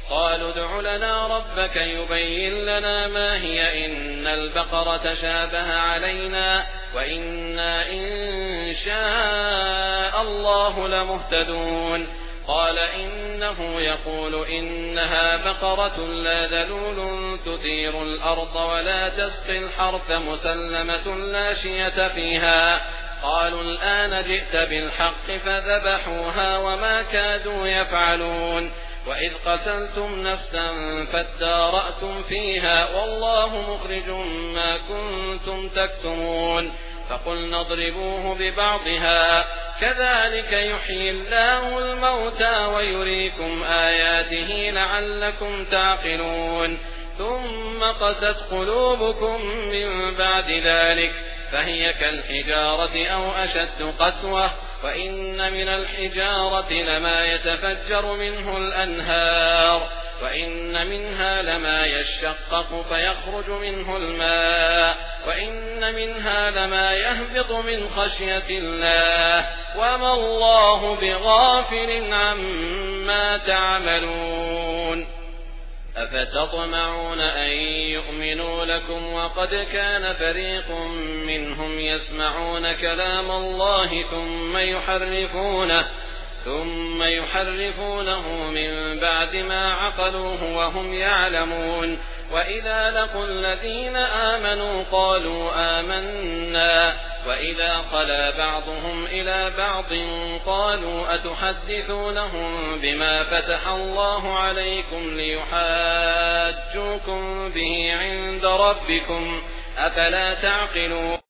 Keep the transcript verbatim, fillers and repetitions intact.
قالوا ادع لنا ربك يبين لنا ما هي إن البقرة تشابه علينا وإنا إن شاء الله لمهتدون. قال إنه يقول إنها بقرة لا ذلول تثير الأرض ولا تسقي الحرث مسلمة لا شية فيها. قالوا الآن جئت بالحق فذبحوها وما كادوا يفعلون. وإذ قتلتم نفسا فادارأتم فيها والله مخرج ما كنتم تكتمون. فقلنا اضربوه ببعضها كذلك يحيي الله الموتى ويريكم آياته لعلكم تعقلون. ثم قست قلوبكم من بعد ذلك فهي كالحجارة أو أشد قسوة وإن من الحجارة لما يتفجر منه الأنهار وإن منها لما يشقق فيخرج منه الماء وإن منها لما يهبط من خشية الله وما الله بغافل عما تعملون. أفتطمعون أن يؤمنوا لكم وقد كان فريق منهم يسمعون كلام الله ثم يحرفونه ثم يحرفونه من بعد ما عقلوه وهم يعلمون. وإذا لقوا الذين آمنوا قالوا آمنا وإذا خلا بعضهم إلى بعض قالوا أتحدثونهم بما فتح الله عليكم ليحاجوكم به عند ربكم أفلا تعقلون.